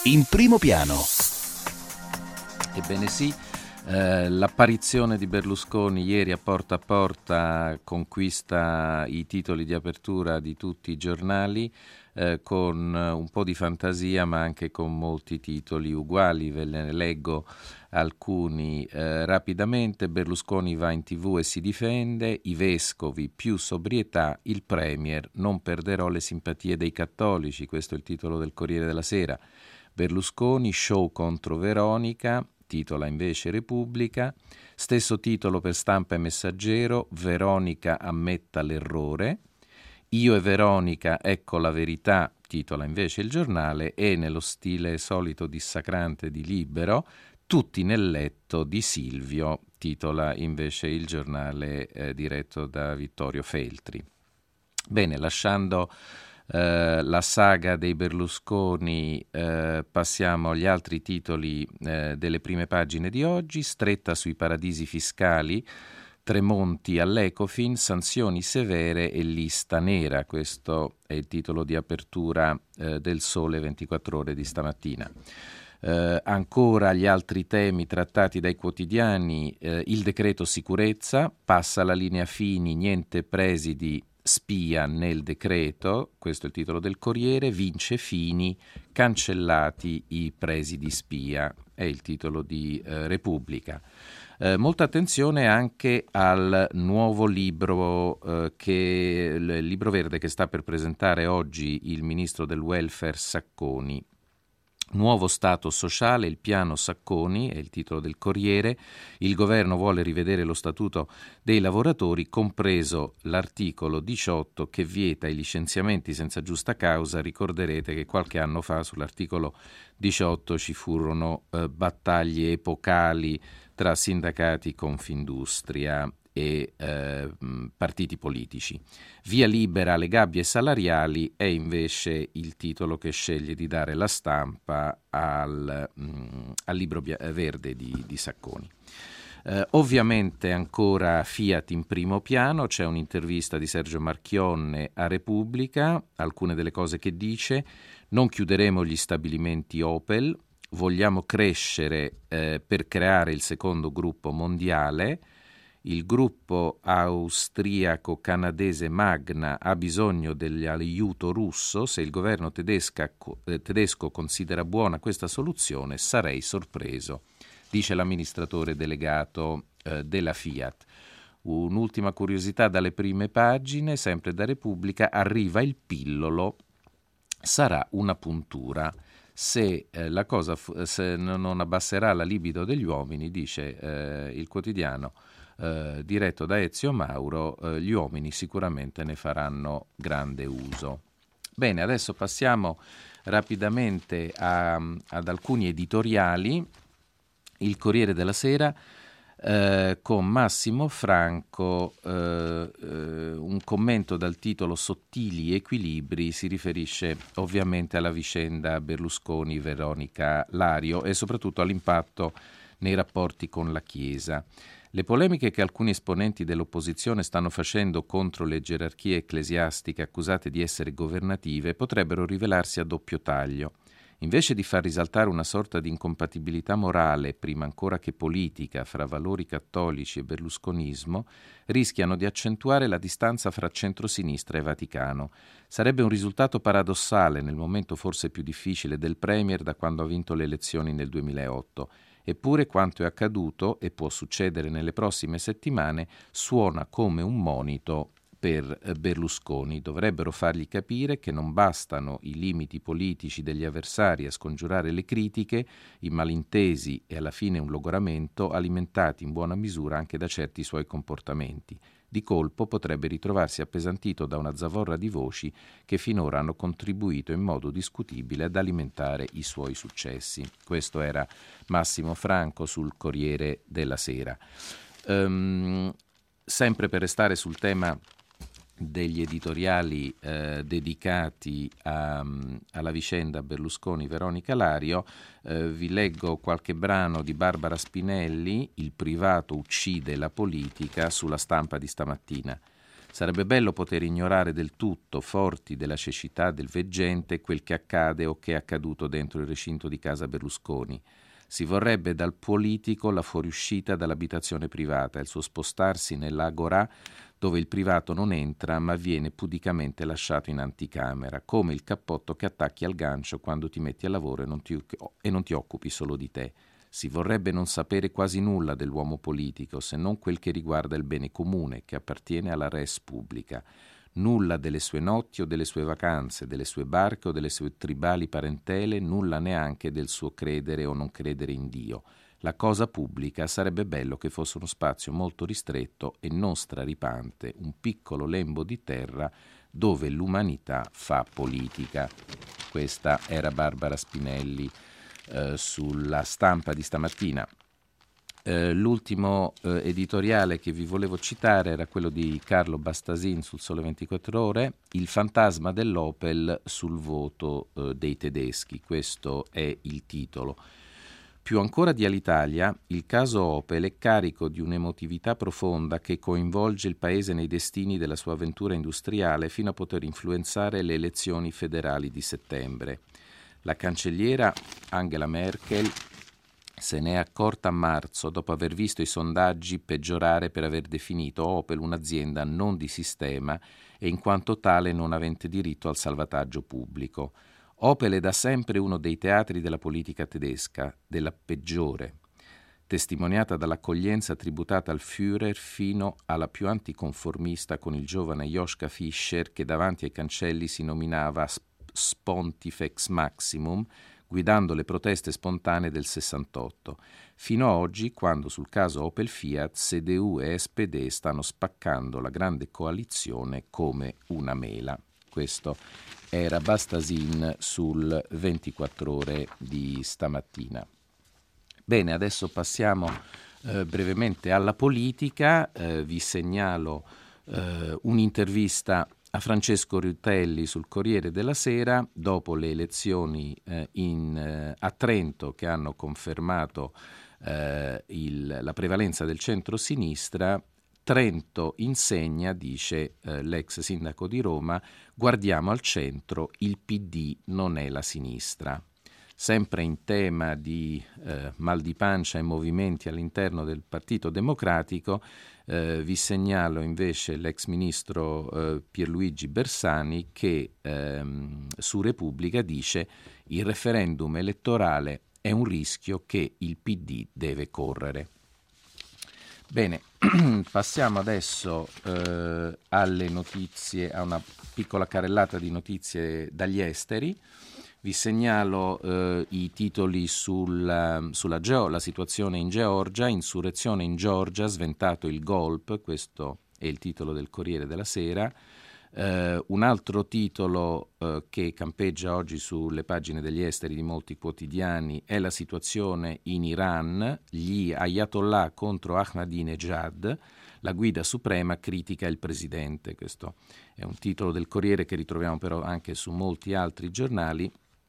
In primo piano. Ebbene sì, l'apparizione di Berlusconi ieri a Porta conquista i titoli di apertura di tutti i giornali con un po' di fantasia ma anche con molti titoli uguali. Ve ne leggo alcuni rapidamente. Berlusconi va in TV e si difende, i vescovi più sobrietà, il premier non perderò le simpatie dei cattolici, questo è il titolo del Corriere della Sera. Berlusconi, show contro Veronica, titola invece Repubblica, stesso titolo per Stampa e Messaggero, Veronica ammetta l'errore, io e Veronica, ecco la verità, titola invece il giornale, e nello stile solito dissacrante di Libero, tutti nel letto di Silvio, titola invece il giornale diretto da Vittorio Feltri. Bene, lasciando la saga dei Berlusconi, passiamo agli altri titoli delle prime pagine di oggi. Stretta sui paradisi fiscali, Tremonti all'Ecofin, sanzioni severe e lista nera. Questo è il titolo di apertura del Sole 24 Ore di stamattina. Ancora gli altri temi trattati dai quotidiani, il decreto sicurezza, passa la linea Fini, niente presidi spia nel decreto, questo è il titolo del Corriere, vince Fini, cancellati i presidi spia, è il titolo di Repubblica. Molta attenzione anche al nuovo libro, il libro verde che sta per presentare oggi il ministro del welfare Sacconi. Nuovo Stato sociale, il piano Sacconi, è il titolo del Corriere. Il governo vuole rivedere lo statuto dei lavoratori, compreso l'articolo 18 che vieta i licenziamenti senza giusta causa. Ricorderete che qualche anno fa sull'articolo 18 ci furono battaglie epocali tra sindacati, Confindustria e partiti politici. Via libera alle gabbie salariali è invece il titolo che sceglie di dare la Stampa al libro verde di Sacconi. Ovviamente ancora Fiat in primo piano, c'è un'intervista di Sergio Marchionne a Repubblica, alcune delle cose che dice: non chiuderemo gli stabilimenti Opel, vogliamo crescere per creare il secondo gruppo mondiale. Il gruppo austriaco-canadese Magna ha bisogno dell'aiuto russo. Se il governo tedesco considera buona questa soluzione, sarei sorpreso, dice l'amministratore delegato della Fiat. Un'ultima curiosità dalle prime pagine, sempre da Repubblica, arriva il pillolo, sarà una puntura. Se la cosa se non abbasserà la libido degli uomini, dice il quotidiano, diretto da Ezio Mauro, gli uomini sicuramente ne faranno grande uso. Bene, adesso passiamo rapidamente ad alcuni editoriali. Il Corriere della Sera con Massimo Franco, un commento dal titolo Sottili equilibri, si riferisce ovviamente alla vicenda Berlusconi-Veronica Lario e soprattutto all'impatto nei rapporti con la Chiesa. Le polemiche che alcuni esponenti dell'opposizione stanno facendo contro le gerarchie ecclesiastiche accusate di essere governative potrebbero rivelarsi a doppio taglio. Invece di far risaltare una sorta di incompatibilità morale, prima ancora che politica, fra valori cattolici e berlusconismo, rischiano di accentuare la distanza fra centrosinistra e Vaticano. Sarebbe un risultato paradossale nel momento forse più difficile del Premier da quando ha vinto le elezioni nel 2008. Eppure quanto è accaduto, e può succedere nelle prossime settimane, suona come un monito per Berlusconi. Dovrebbero fargli capire che non bastano i limiti politici degli avversari a scongiurare le critiche, i malintesi e alla fine un logoramento alimentati in buona misura anche da certi suoi comportamenti. Di colpo potrebbe ritrovarsi appesantito da una zavorra di voci che finora hanno contribuito in modo discutibile ad alimentare i suoi successi. Questo era Massimo Franco sul Corriere della Sera. Sempre per restare sul tema degli editoriali dedicati alla vicenda Berlusconi-Veronica Lario, vi leggo qualche brano di Barbara Spinelli, Il privato uccide la politica, sulla Stampa di stamattina. Sarebbe bello poter ignorare del tutto, forti della cecità del veggente, quel che accade o che è accaduto dentro il recinto di casa Berlusconi. Si vorrebbe dal politico la fuoriuscita dall'abitazione privata, il suo spostarsi nell'agorà dove il privato non entra ma viene pudicamente lasciato in anticamera, come il cappotto che attacchi al gancio quando ti metti a lavoro e non ti occupi solo di te. Si vorrebbe non sapere quasi nulla dell'uomo politico, se non quel che riguarda il bene comune, che appartiene alla res pubblica. Nulla delle sue notti o delle sue vacanze, delle sue barche o delle sue tribali parentele, nulla neanche del suo credere o non credere in Dio. La cosa pubblica sarebbe bello che fosse uno spazio molto ristretto e non straripante, un piccolo lembo di terra dove l'umanità fa politica. Questa era Barbara Spinelli sulla Stampa di stamattina. L'ultimo editoriale che vi volevo citare era quello di Carlo Bastasin sul Sole 24 Ore, Il fantasma dell'Opel sul voto dei tedeschi. Questo è il titolo. Più ancora di Alitalia, il caso Opel è carico di un'emotività profonda che coinvolge il paese nei destini della sua avventura industriale fino a poter influenzare le elezioni federali di settembre. La cancelliera Angela Merkel se ne è accorta a marzo dopo aver visto i sondaggi peggiorare per aver definito Opel un'azienda non di sistema e in quanto tale non avente diritto al salvataggio pubblico. Opel è da sempre uno dei teatri della politica tedesca, della peggiore, testimoniata dall'accoglienza tributata al Führer fino alla più anticonformista con il giovane Joschka Fischer che davanti ai cancelli si nominava Spontifex Maximum, guidando le proteste spontanee del 68, fino a oggi quando sul caso Opel Fiat CDU e SPD stanno spaccando la grande coalizione come una mela. Questo era Bastasin sul 24 Ore di stamattina. Bene, adesso passiamo brevemente alla politica. Vi segnalo un'intervista a Francesco Rutelli sul Corriere della Sera dopo le elezioni a Trento che hanno confermato la prevalenza del centro-sinistra. Trento insegna, dice l'ex sindaco di Roma, guardiamo al centro, il PD non è la sinistra. Sempre in tema di mal di pancia e movimenti all'interno del Partito Democratico, vi segnalo invece l'ex ministro Pierluigi Bersani che su Repubblica dice il referendum elettorale è un rischio che il PD deve correre. Bene, passiamo adesso alle notizie, a una piccola carrellata di notizie dagli esteri. Vi segnalo i titoli la situazione in Georgia, insurrezione in Georgia, sventato il golpe, questo è il titolo del Corriere della Sera. Un altro titolo che campeggia oggi sulle pagine degli esteri di molti quotidiani è la situazione in Iran, gli ayatollah contro Ahmadinejad, la guida suprema critica il presidente. Questo è un titolo del Corriere che ritroviamo però anche su molti altri giornali.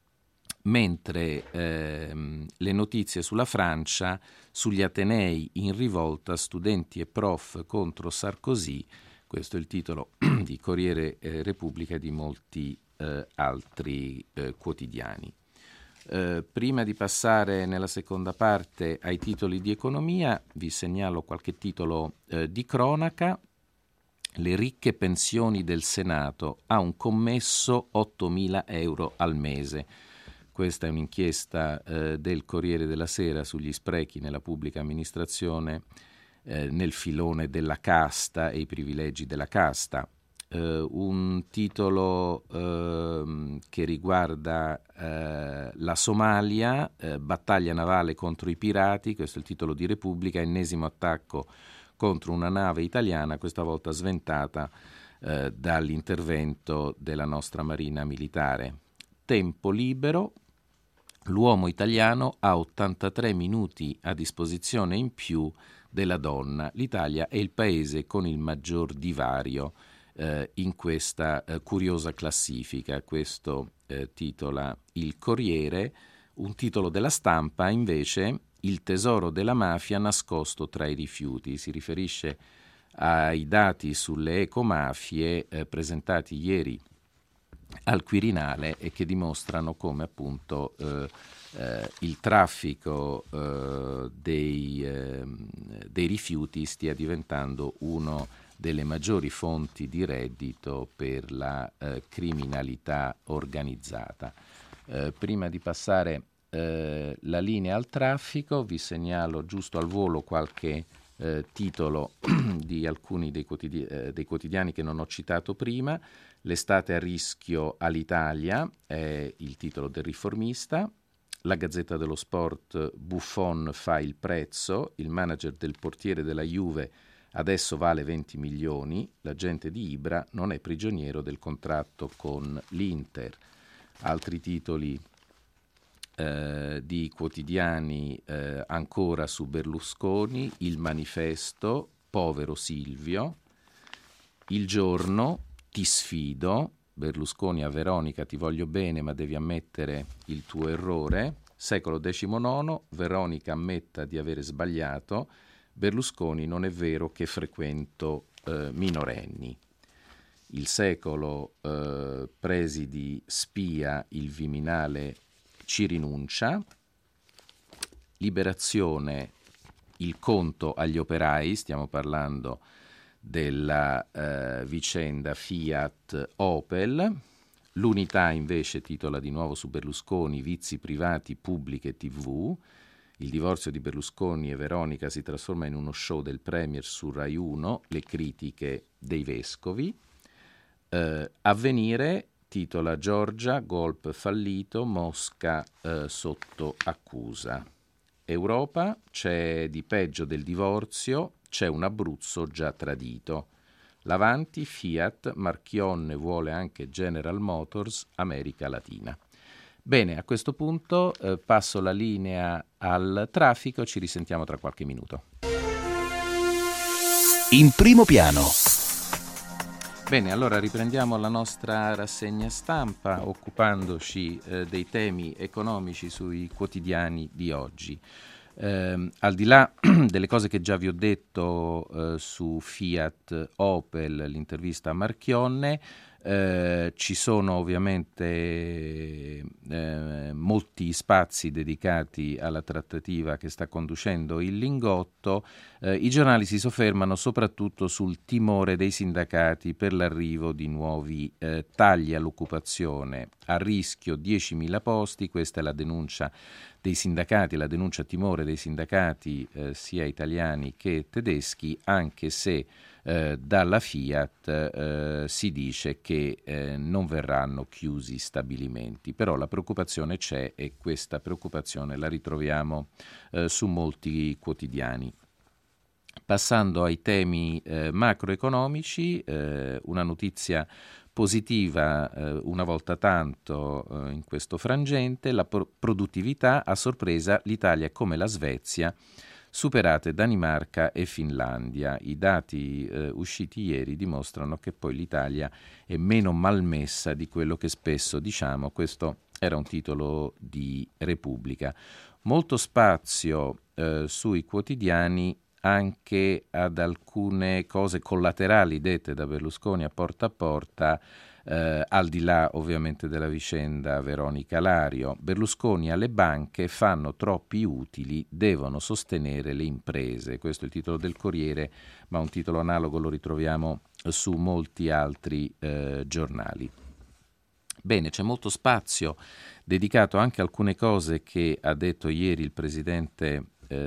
Mentre le notizie sulla Francia, sugli Atenei in rivolta, studenti e prof contro Sarkozy, questo è il titolo di Corriere Repubblica e di molti altri quotidiani. Prima di passare nella seconda parte ai titoli di economia, vi segnalo qualche titolo di cronaca. Le ricche pensioni del Senato, a un commesso 8.000 euro al mese. Questa è un'inchiesta del Corriere della Sera sugli sprechi nella pubblica amministrazione nel filone della casta e i privilegi della casta. Un titolo che riguarda la Somalia, battaglia navale contro i pirati, questo è il titolo di Repubblica, ennesimo attacco contro una nave italiana, questa volta sventata dall'intervento della nostra Marina Militare. Tempo libero. L'uomo italiano ha 83 minuti a disposizione in più della donna. L'Italia è il paese con il maggior divario in questa curiosa classifica. Questo titola il Corriere. Un titolo della Stampa invece, il tesoro della mafia nascosto tra i rifiuti. Si riferisce ai dati sulle ecomafie presentati ieri al Quirinale e che dimostrano come appunto il traffico dei rifiuti stia diventando uno delle maggiori fonti di reddito per la criminalità organizzata. Prima di passare la linea al traffico, vi segnalo giusto al volo qualche titolo di alcuni dei quotidiani che non ho citato prima. L'estate a rischio all'Italia è il titolo del Riformista. La Gazzetta dello Sport: Buffon fa il prezzo, il manager del portiere della Juve adesso vale 20 milioni, l'agente di Ibra non è prigioniero del contratto con l'Inter. Altri titoli di quotidiani ancora su Berlusconi: Il Manifesto, povero Silvio, Il Giorno, ti sfido, Berlusconi a Veronica: ti voglio bene ma devi ammettere il tuo errore. Secolo XIX, Veronica ammetta di avere sbagliato, Berlusconi: non è vero che frequento minorenni. Il Secolo, presidi spia, il Viminale ci rinuncia. Liberazione, il conto agli operai, stiamo parlando della vicenda Fiat Opel. L'Unità invece titola di nuovo su Berlusconi: vizi privati, pubbliche TV. Il divorzio di Berlusconi e Veronica si trasforma in uno show del Premier su Rai 1, le critiche dei vescovi. Avvenire titola: Giorgia, golpe fallito, Mosca sotto accusa. Europa: c'è di peggio del divorzio, c'è un Abruzzo già tradito. L'Avanti: Fiat, Marchionne vuole anche General Motors, America Latina. Bene, a questo punto passo la linea al traffico, ci risentiamo tra qualche minuto. In primo piano. Bene, allora riprendiamo la nostra rassegna stampa occupandoci dei temi economici sui quotidiani di oggi. Al di là delle cose che già vi ho detto su Fiat Opel, l'intervista a Marchionne, ci sono ovviamente molti spazi dedicati alla trattativa che sta conducendo il Lingotto. I giornali si soffermano soprattutto sul timore dei sindacati per l'arrivo di nuovi tagli all'occupazione. A rischio 10.000 posti, questa è la denuncia dei sindacati, la denuncia timore dei sindacati sia italiani che tedeschi, anche se dalla Fiat si dice che non verranno chiusi stabilimenti. Però la preoccupazione c'è e questa preoccupazione la ritroviamo su molti quotidiani. Passando ai temi macroeconomici, una notizia positiva una volta tanto in questo frangente: la produttività a sorpresa l'Italia come la Svezia, superate Danimarca e Finlandia. I dati usciti ieri dimostrano che poi l'Italia è meno malmessa di quello che spesso diciamo. Questo era un titolo di Repubblica. Molto spazio sui quotidiani anche ad alcune cose collaterali dette da Berlusconi a porta, al di là ovviamente della vicenda Veronica Lario. Berlusconi: alle banche fanno troppi utili, devono sostenere le imprese. Questo è il titolo del Corriere, ma un titolo analogo lo ritroviamo su molti altri giornali. Bene, c'è molto spazio dedicato anche a alcune cose che ha detto ieri il presidente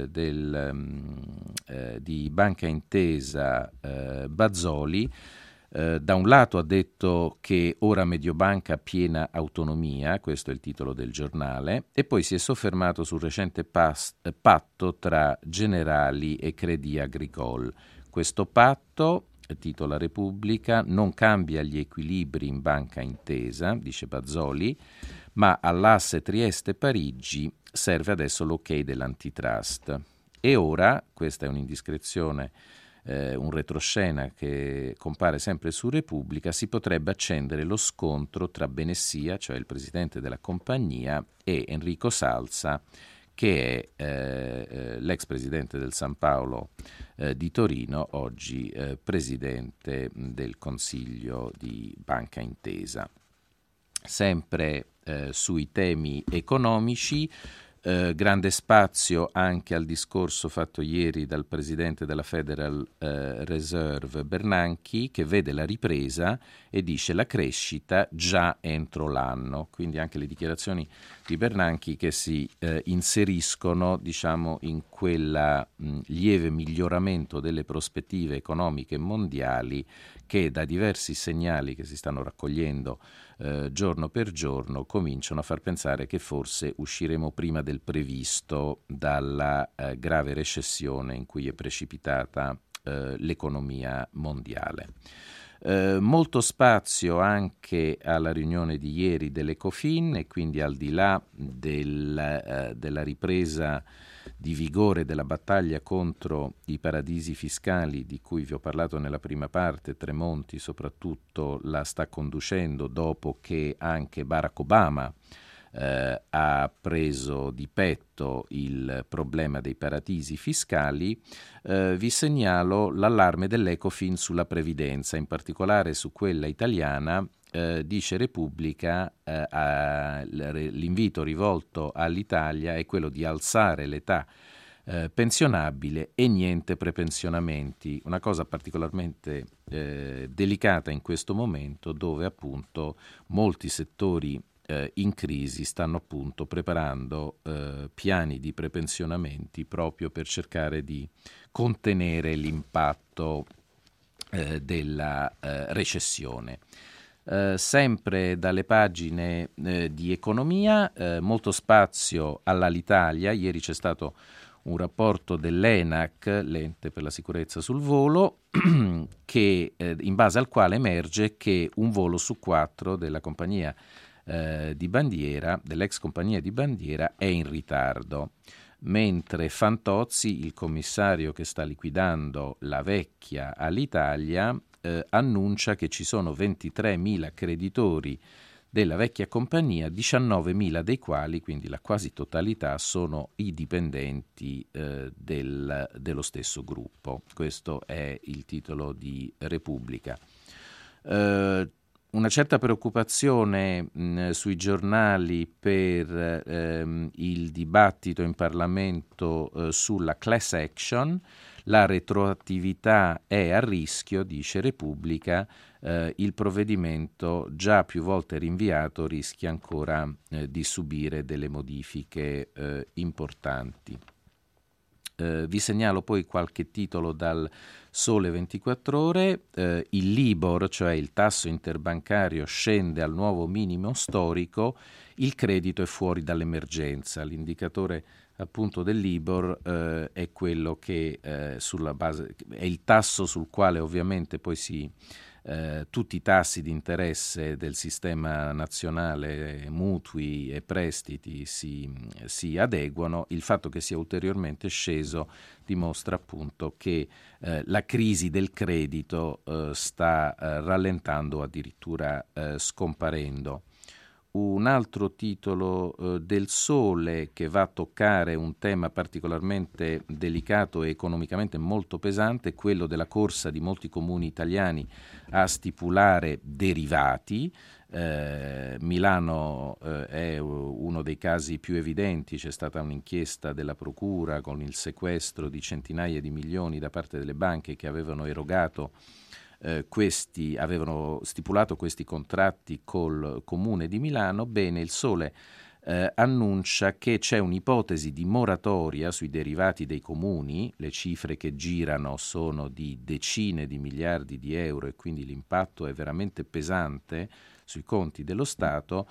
di Banca Intesa Bazoli. Da un lato ha detto che ora Mediobanca ha piena autonomia, questo è il titolo del giornale, e poi si è soffermato sul recente patto tra Generali e Crédit Agricole. Questo patto, titola Repubblica, non cambia gli equilibri in Banca Intesa, dice Bazoli, ma all'asse Trieste-Parigi serve adesso l'ok dell'antitrust. E ora, questa è un'indiscrezione, un retroscena che compare sempre su Repubblica, si potrebbe accendere lo scontro tra Benessia, cioè il presidente della compagnia, e Enrico Salsa, che è l'ex presidente del San Paolo di Torino, oggi presidente del Consiglio di Banca Intesa. Sempre sui temi economici, grande spazio anche al discorso fatto ieri dal presidente della Federal Reserve Bernanke, che vede la ripresa e dice la crescita già entro l'anno. Quindi anche le dichiarazioni di Bernanke che si inseriscono, diciamo, in quel lieve miglioramento delle prospettive economiche mondiali che da diversi segnali che si stanno raccogliendo giorno per giorno cominciano a far pensare che forse usciremo prima del previsto dalla grave recessione in cui è precipitata l'economia mondiale. Molto spazio anche alla riunione di ieri dell'Ecofin, e quindi al di là della ripresa di vigore della battaglia contro i paradisi fiscali di cui vi ho parlato nella prima parte, Tremonti soprattutto la sta conducendo dopo che anche Barack Obama ha preso di petto il problema dei paradisi fiscali. Vi segnalo l'allarme dell'Ecofin sulla previdenza, in particolare su quella italiana. Dice Repubblica, l'invito rivolto all'Italia è quello di alzare l'età pensionabile e niente prepensionamenti, una cosa particolarmente delicata in questo momento, dove appunto molti settori in crisi stanno appunto preparando piani di prepensionamenti proprio per cercare di contenere l'impatto della recessione. Sempre dalle pagine di economia, molto spazio all'Alitalia. Ieri c'è stato un rapporto dell'ENAC, l'ente per la sicurezza sul volo, che, in base al quale emerge che un volo su 4 della compagnia di bandiera, dell'ex compagnia di bandiera, è in ritardo, mentre Fantozzi, il commissario che sta liquidando la vecchia Alitalia, annuncia che ci sono 23.000 creditori della vecchia compagnia, 19.000 dei quali, quindi la quasi totalità, sono i dipendenti dello stesso gruppo. Questo è il titolo di Repubblica. Una certa preoccupazione sui giornali per il dibattito in Parlamento sulla class action. La retroattività è a rischio, dice Repubblica, il provvedimento già più volte rinviato rischia ancora di subire delle modifiche importanti. Vi segnalo poi qualche titolo dal Sole 24 Ore. Il Libor, cioè il tasso interbancario, scende al nuovo minimo storico, il credito è fuori dall'emergenza. L'indicatore appunto del Libor è quello che sulla base è il tasso sul quale ovviamente poi tutti i tassi di interesse del sistema nazionale, mutui e prestiti si adeguano. Il fatto che sia ulteriormente sceso dimostra appunto che la crisi del credito sta rallentando o addirittura scomparendo. Un altro titolo del Sole che va a toccare un tema particolarmente delicato e economicamente molto pesante, quello della corsa di molti comuni italiani a stipulare derivati. Milano è uno dei casi più evidenti, c'è stata un'inchiesta della Procura con il sequestro di centinaia di milioni da parte delle banche che avevano erogato avevano stipulato questi contratti col Comune di Milano. Bene, il Sole annuncia che c'è un'ipotesi di moratoria sui derivati dei comuni, le cifre che girano sono di decine di miliardi di euro e quindi l'impatto è veramente pesante sui conti dello Stato.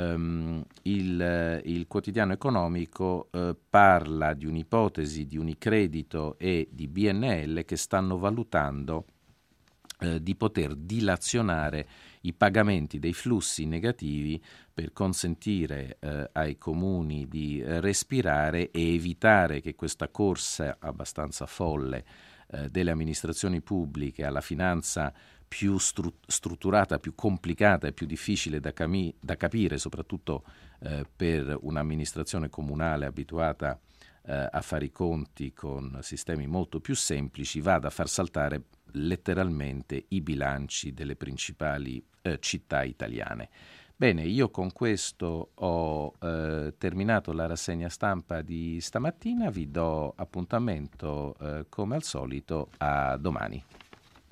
Il quotidiano economico parla di un'ipotesi di Unicredito e di BNL che stanno valutando di poter dilazionare i pagamenti dei flussi negativi per consentire ai comuni di respirare e evitare che questa corsa abbastanza folle delle amministrazioni pubbliche alla finanza più strutturata, più complicata e più difficile da capire, soprattutto per un'amministrazione comunale abituata a fare i conti con sistemi molto più semplici, vada a far saltare letteralmente i bilanci delle principali città italiane. Bene, io con questo ho terminato la rassegna stampa di stamattina, vi do appuntamento come al solito a domani.